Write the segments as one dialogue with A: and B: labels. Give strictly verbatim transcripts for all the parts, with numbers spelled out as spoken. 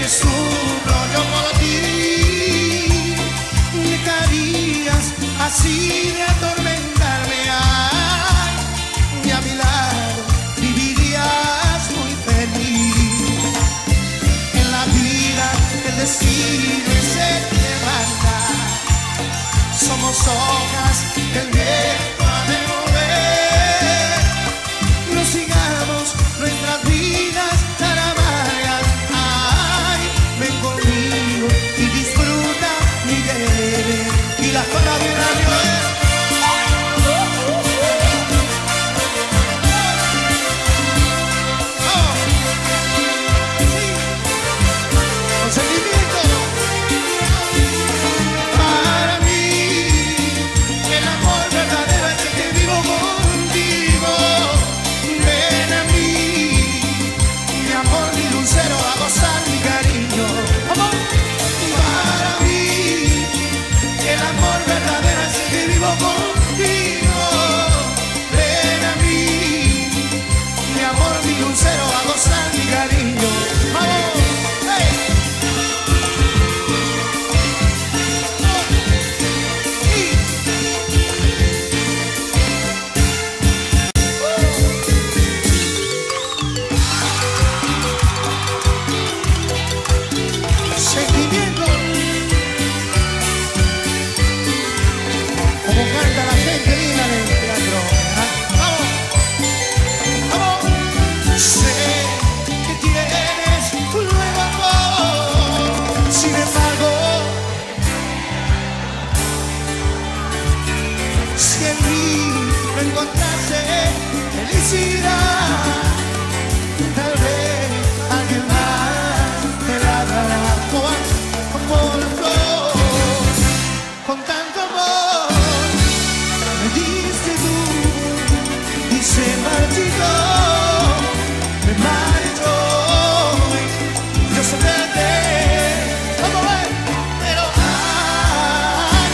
A: que sufro yo por ti. Dejarías así de atormentarme, ay, y a mi lado vivirías muy feliz. En la vida el destino es el que manda, somos hojas que el viento ha de mover. No sigamos nuestras vidas tan amargas, ay, ven conmigo y disfruta mi querer. Y la cola de un año encontrarse felicidad, tal vez alguien más te la dará como la flor, con tanto amor me diste tú y se marchitó, me marchó, yo sorprendí, vamos a ver, pero ay,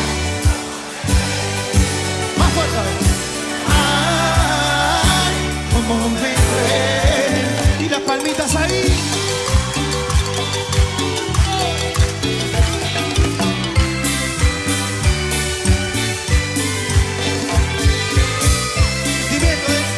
A: más fuerte. Y las palmitas ahí. Sentimiento, ¿eh?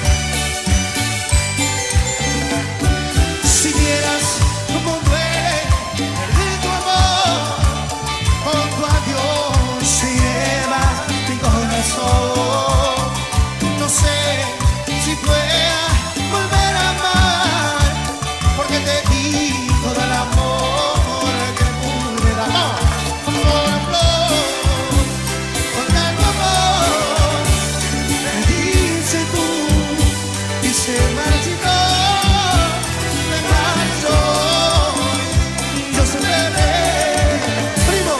A: Si vieras cómo duele perder tu amor, con tu adiós se lleva mi corazón. No sé si pueda volver a amar, porque te di todo el amor que pude dar. Como la flor, con tanto amor, me dice tú y se marchitó, me marchó, yo se me ve, primo,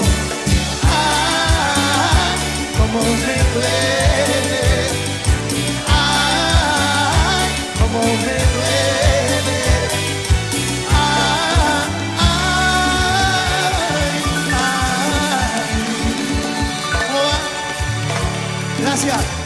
A: ay, como me duele. Gracias.